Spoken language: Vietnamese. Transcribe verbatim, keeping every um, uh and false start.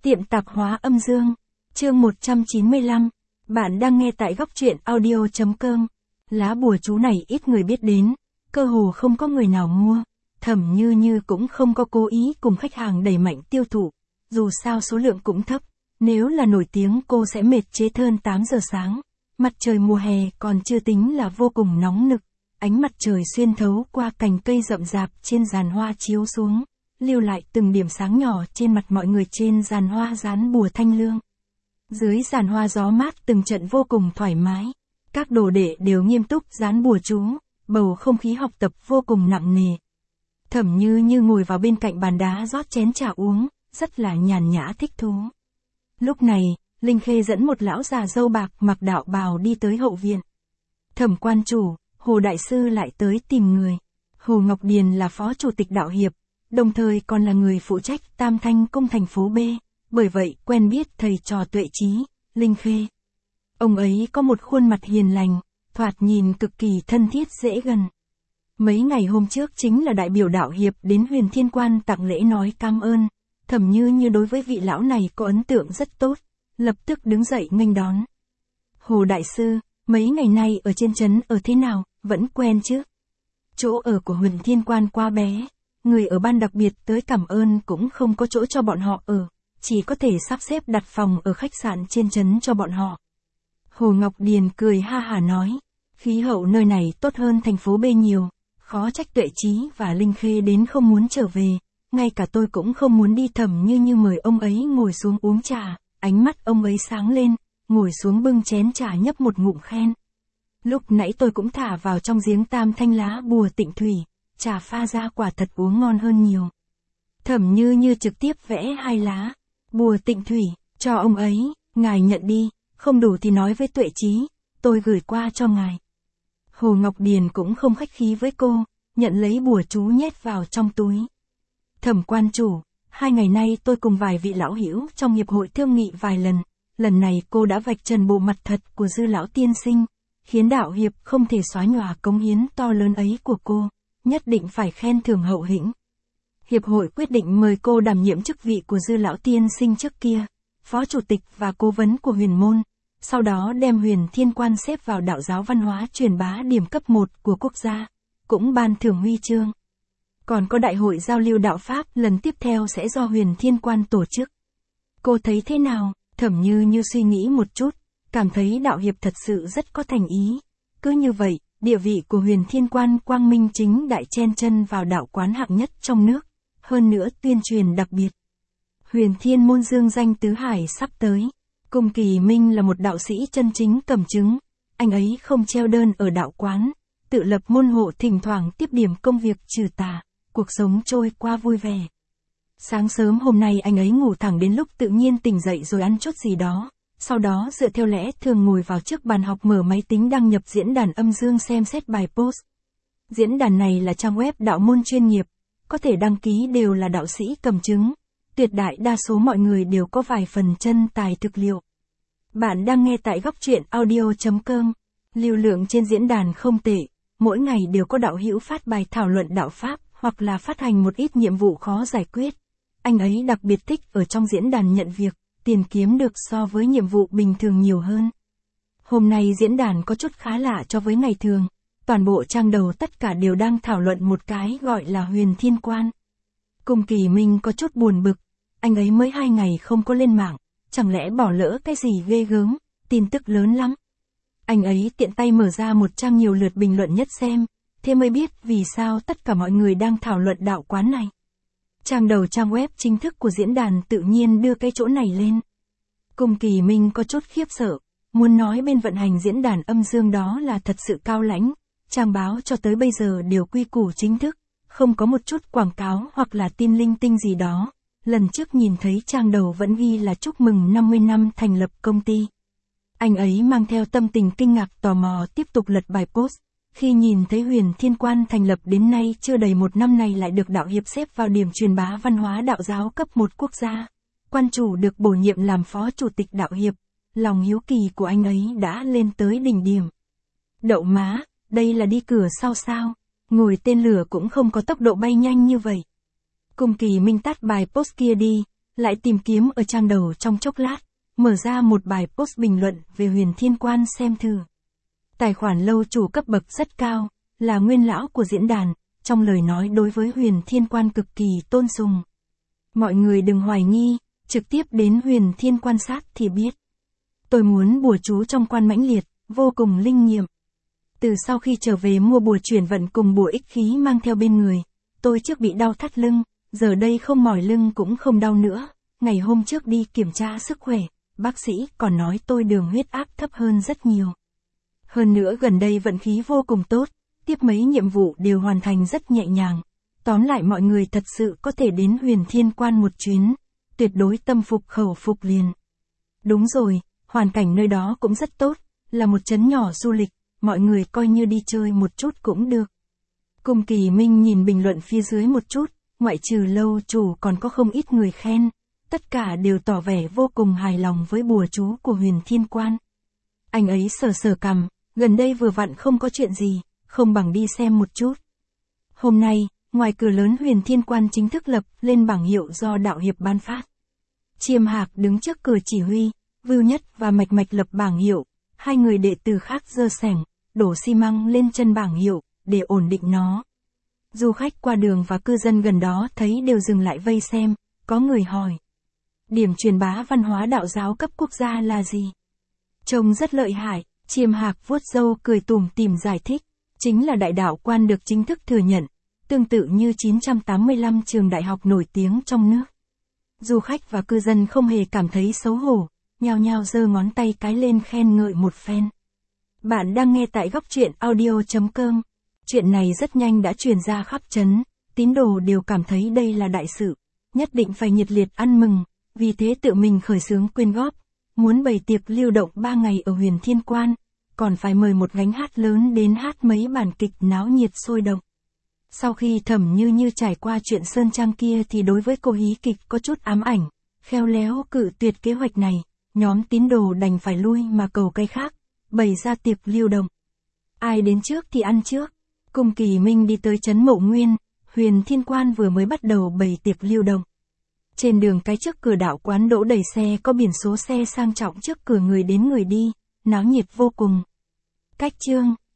Tiệm tạp hóa âm dương, chương một trăm chín mươi lăm. Bạn đang nghe tại góc truyện audio chấm com. Lá bùa chú này ít người biết đến, cơ hồ không có người nào mua. Thẩm Như Như cũng không có cố ý cùng khách hàng đẩy mạnh tiêu thụ, dù sao số lượng cũng thấp. Nếu là nổi tiếng cô sẽ mệt chế hơn tám giờ sáng. Mặt trời mùa hè còn chưa tính là vô cùng nóng nực. Ánh mặt trời xuyên thấu qua cành cây rậm rạp trên giàn hoa chiếu xuống, lưu lại từng điểm sáng nhỏ trên mặt mọi người. Trên giàn hoa dán bùa thanh lương. Dưới giàn hoa gió mát từng trận vô cùng thoải mái. Các đồ đệ đều nghiêm túc dán bùa chú, bầu không khí học tập vô cùng nặng nề. Thẩm Như Như ngồi vào bên cạnh bàn đá rót chén trà uống, rất là nhàn nhã thích thú. Lúc này, Linh Khê dẫn một lão già râu bạc mặc đạo bào đi tới hậu viện. Thẩm quan chủ, Hồ Đại Sư lại tới tìm người. Hồ Ngọc Điền là phó chủ tịch đạo hiệp, đồng thời còn là người phụ trách Tam Thanh Cung thành phố B, bởi vậy quen biết thầy trò Tuệ Chí, Linh Khê. Ông ấy có một khuôn mặt hiền lành, thoạt nhìn cực kỳ thân thiết dễ gần. Mấy ngày hôm trước chính là đại biểu đạo hiệp đến Huyền Thiên Quan tặng lễ nói cảm ơn. Thẩm Như Như đối với vị lão này có ấn tượng rất tốt, lập tức đứng dậy nghênh đón. Hồ Đại Sư, mấy ngày nay ở trên trấn ở thế nào, vẫn quen chứ? Chỗ ở của Huyền Thiên Quan quá bé, người ở ban đặc biệt tới cảm ơn cũng không có chỗ cho bọn họ ở, chỉ có thể sắp xếp đặt phòng ở khách sạn trên trấn cho bọn họ. Hồ Ngọc Điền cười ha hả nói, khí hậu nơi này tốt hơn thành phố B nhiều, khó trách Tuệ Chí và Linh Khê đến không muốn trở về, ngay cả tôi cũng không muốn đi. Thẩm Như Như mời ông ấy ngồi xuống uống trà, ánh mắt ông ấy sáng lên, ngồi xuống bưng chén trà nhấp một ngụm khen. Lúc nãy tôi cũng thả vào trong giếng Tam Thanh lá bùa tịnh thủy, trà pha ra quả thật uống ngon hơn nhiều. Thẩm Như Như trực tiếp vẽ hai lá bùa tịnh thủy cho ông ấy, ngài nhận đi, không đủ thì nói với Tuệ Chí, tôi gửi qua cho ngài. Hồ Ngọc Điền cũng không khách khí với cô, nhận lấy bùa chú nhét vào trong túi. Thẩm quan chủ, hai ngày nay tôi cùng vài vị lão hữu trong hiệp hội thương nghị vài lần, lần này cô đã vạch trần bộ mặt thật của Dư lão tiên sinh, khiến đạo hiệp không thể xóa nhòa cống hiến to lớn ấy của cô, nhất định phải khen thưởng hậu hĩnh. Hiệp hội quyết định mời cô đảm nhiệm chức vị của Dư lão tiên sinh trước kia, phó chủ tịch và cố vấn của huyền môn, sau đó đem Huyền Thiên Quan xếp vào đạo giáo văn hóa truyền bá điểm cấp một của quốc gia, cũng ban thưởng huy chương. Còn có đại hội giao lưu đạo Pháp lần tiếp theo sẽ do Huyền Thiên Quan tổ chức. Cô thấy thế nào? Thẩm Như Như suy nghĩ một chút, cảm thấy đạo hiệp thật sự rất có thành ý. Cứ như vậy, địa vị của Huyền Thiên Quan quang minh chính đại chen chân vào đạo quán hạng nhất trong nước, hơn nữa tuyên truyền đặc biệt. Huyền Thiên môn dương danh tứ hải sắp tới. Cung Kỳ Minh là một đạo sĩ chân chính cầm chứng, anh ấy không treo đơn ở đạo quán, tự lập môn hộ, thỉnh thoảng tiếp điểm công việc trừ tà, cuộc sống trôi qua vui vẻ. Sáng sớm hôm nay anh ấy ngủ thẳng đến lúc tự nhiên tỉnh dậy rồi ăn chút gì đó, sau đó dựa theo lẽ thường ngồi vào trước bàn học mở máy tính đăng nhập diễn đàn âm dương xem xét bài post. Diễn đàn này là trang web đạo môn chuyên nghiệp, có thể đăng ký đều là đạo sĩ cầm chứng. Tuyệt đại đa số mọi người đều có vài phần chân tài thực liệu. Bạn đang nghe tại góc truyện audio chấm com. Lưu lượng trên diễn đàn không tệ, mỗi ngày đều có đạo hữu phát bài thảo luận đạo Pháp, hoặc là phát hành một ít nhiệm vụ khó giải quyết. Anh ấy đặc biệt thích ở trong diễn đàn nhận việc, tiền kiếm được so với nhiệm vụ bình thường nhiều hơn. Hôm nay diễn đàn có chút khá lạ cho với ngày thường, toàn bộ trang đầu tất cả đều đang thảo luận một cái gọi là Huyền Thiên Quan. Cung Kỳ Minh có chút buồn bực, anh ấy mới hai ngày không có lên mạng, chẳng lẽ bỏ lỡ cái gì ghê gớm, tin tức lớn lắm. Anh ấy tiện tay mở ra một trang nhiều lượt bình luận nhất xem, thế mới biết vì sao tất cả mọi người đang thảo luận đạo quán này. Trang đầu trang web chính thức của diễn đàn tự nhiên đưa cái chỗ này lên. Cung Kỳ Minh có chút khiếp sợ, muốn nói bên vận hành diễn đàn âm dương đó là thật sự cao lãnh, trang báo cho tới bây giờ đều quy củ chính thức, không có một chút quảng cáo hoặc là tin linh tinh gì đó. Lần trước nhìn thấy trang đầu vẫn ghi là chúc mừng năm mươi năm thành lập công ty. Anh ấy mang theo tâm tình kinh ngạc tò mò tiếp tục lật bài post, khi nhìn thấy Huyền Thiên Quan thành lập đến nay chưa đầy một năm này lại được đạo hiệp xếp vào điểm truyền bá văn hóa đạo giáo cấp một quốc gia. Quan chủ được bổ nhiệm làm phó chủ tịch đạo hiệp, lòng hiếu kỳ của anh ấy đã lên tới đỉnh điểm. Đậu má, đây là đi cửa sau sao? Ngồi tên lửa cũng không có tốc độ bay nhanh như vậy. Cung Kỳ Minh tắt bài post kia đi, lại tìm kiếm ở trang đầu trong chốc lát, mở ra một bài post bình luận về Huyền Thiên Quan xem thử. Tài khoản lâu chủ cấp bậc rất cao, là nguyên lão của diễn đàn, trong lời nói đối với Huyền Thiên Quan cực kỳ tôn sùng. Mọi người đừng hoài nghi, trực tiếp đến Huyền Thiên quan sát thì biết. Tôi muốn bùa chú trong quan mãnh liệt, vô cùng linh nghiệm. Từ sau khi trở về mua bùa chuyển vận cùng bùa ích khí mang theo bên người, tôi trước bị đau thắt lưng, giờ đây không mỏi lưng cũng không đau nữa. Ngày hôm trước đi kiểm tra sức khỏe, bác sĩ còn nói tôi đường huyết áp thấp hơn rất nhiều. Hơn nữa gần đây vận khí vô cùng tốt, tiếp mấy nhiệm vụ đều hoàn thành rất nhẹ nhàng. Tóm lại mọi người thật sự có thể đến Huyền Thiên Quan một chuyến, tuyệt đối tâm phục khẩu phục liền. Đúng rồi, hoàn cảnh nơi đó cũng rất tốt, là một trấn nhỏ du lịch, mọi người coi như đi chơi một chút cũng được. Cung Kỳ Minh nhìn bình luận phía dưới một chút, ngoại trừ lâu chủ còn có không ít người khen, tất cả đều tỏ vẻ vô cùng hài lòng với bùa chú của Huyền Thiên Quan. Anh ấy sờ sờ cằm, gần đây vừa vặn không có chuyện gì, không bằng đi xem một chút. Hôm nay, ngoài cửa lớn Huyền Thiên Quan chính thức lập lên bảng hiệu do đạo hiệp ban phát. Chiêm Hạc đứng trước cửa chỉ huy, Vưu Nhất và Mạch Mạch lập bảng hiệu, hai người đệ tử khác giơ xẻng, đổ xi măng lên chân bảng hiệu, để ổn định nó. Du khách qua đường và cư dân gần đó thấy đều dừng lại vây xem, có người hỏi. Điểm truyền bá văn hóa đạo giáo cấp quốc gia là gì? Trông rất lợi hại, Chiêm Hạc vuốt râu cười tủm tỉm giải thích, chính là đại đạo quan được chính thức thừa nhận, tương tự như chín trăm tám mươi lăm trường đại học nổi tiếng trong nước. Du khách và cư dân không hề cảm thấy xấu hổ, nhao nhao giơ ngón tay cái lên khen ngợi một phen. Bạn đang nghe tại góc truyện audio chấm com. Chuyện này rất nhanh đã truyền ra khắp trấn, tín đồ đều cảm thấy đây là đại sự, nhất định phải nhiệt liệt ăn mừng, vì thế tự mình khởi xướng quyên góp, muốn bày tiệc lưu động ba ngày ở Huyền Thiên Quan, còn phải mời một gánh hát lớn đến hát mấy bản kịch náo nhiệt sôi động. Sau khi Thẩm Như Như trải qua chuyện Sơn Trang kia thì đối với cô hí kịch có chút ám ảnh, khéo léo cự tuyệt kế hoạch này, nhóm tín đồ đành phải lui mà cầu cái khác, bày ra tiệc lưu động. Ai đến trước thì ăn trước. Cung Kỳ Minh đi tới trấn Mậu Nguyên, Huyền Thiên Quan vừa mới bắt đầu bày tiệc lưu động. Trên đường cái trước cửa đạo quán đỗ đầy xe có biển số xe sang trọng trước cửa người đến người đi, náo nhiệt vô cùng. Cách chương